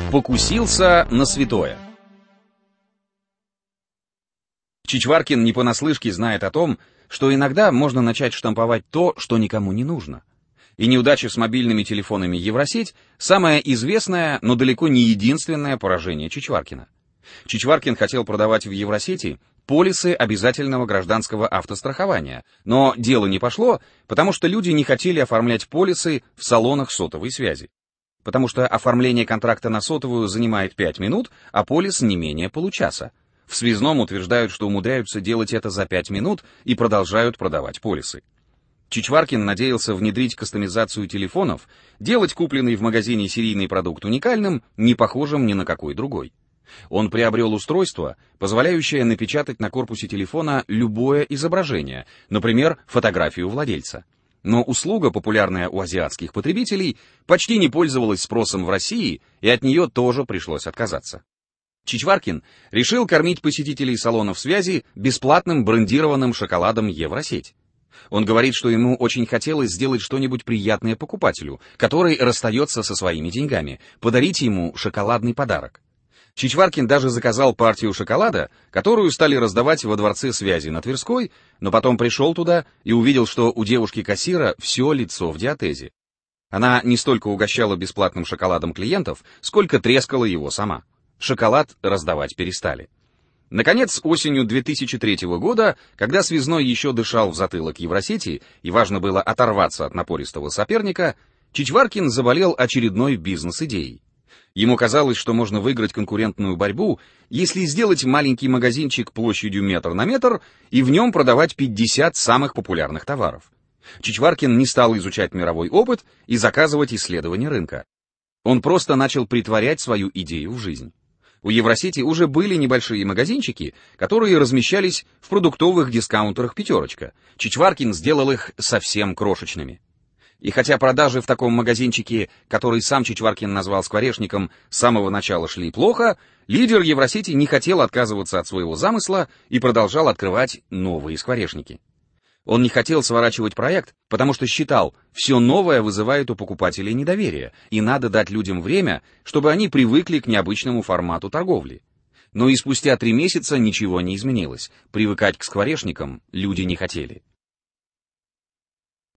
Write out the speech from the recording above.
Покусился на святое. Чичваркин не понаслышке знает о том, что иногда можно начать штамповать то, что никому не нужно. И неудача с мобильными телефонами Евросеть – самое известное, но далеко не единственное поражение Чичваркина. Чичваркин хотел продавать в Евросети полисы обязательного гражданского автострахования, но дело не пошло, потому что люди не хотели оформлять полисы в салонах сотовой связи. Потому что оформление контракта на сотовую занимает 5 минут, а полис не менее получаса. В связном утверждают, что умудряются делать это за 5 минут и продолжают продавать полисы. Чичваркин надеялся внедрить кастомизацию телефонов, делать купленный в магазине серийный продукт уникальным, не похожим ни на какой другой. Он приобрел устройство, позволяющее напечатать на корпусе телефона любое изображение, например, фотографию владельца. Но услуга, популярная у азиатских потребителей, почти не пользовалась спросом в России, и от нее тоже пришлось отказаться. Чичваркин решил кормить посетителей салонов связи бесплатным брендированным шоколадом Евросеть. Он говорит, что ему очень хотелось сделать что-нибудь приятное покупателю, который расстается со своими деньгами, подарить ему шоколадный подарок. Чичваркин даже заказал партию шоколада, которую стали раздавать во дворце связи на Тверской, но потом пришел туда и увидел, что у девушки-кассира все лицо в диатезе. Она не столько угощала бесплатным шоколадом клиентов, сколько трескала его сама. Шоколад раздавать перестали. Наконец, осенью 2003 года, когда связной еще дышал в затылок Евросети и важно было оторваться от напористого соперника, Чичваркин заболел очередной бизнес-идеей. Ему казалось, что можно выиграть конкурентную борьбу, если сделать маленький магазинчик площадью метр на метр и в нем продавать 50 самых популярных товаров. Чичваркин не стал изучать мировой опыт и заказывать исследования рынка. Он просто начал претворять свою идею в жизнь. У Евросети уже были небольшие магазинчики, которые размещались в продуктовых дискаунтерах «Пятерочка». Чичваркин сделал их совсем крошечными. И хотя продажи в таком магазинчике, который сам Чичваркин назвал скворечником, с самого начала шли плохо, лидер Евросети не хотел отказываться от своего замысла и продолжал открывать новые скворечники. Он не хотел сворачивать проект, потому что считал, все новое вызывает у покупателей недоверие, и надо дать людям время, чтобы они привыкли к необычному формату торговли. Но и спустя 3 месяца ничего не изменилось, привыкать к скворечникам люди не хотели.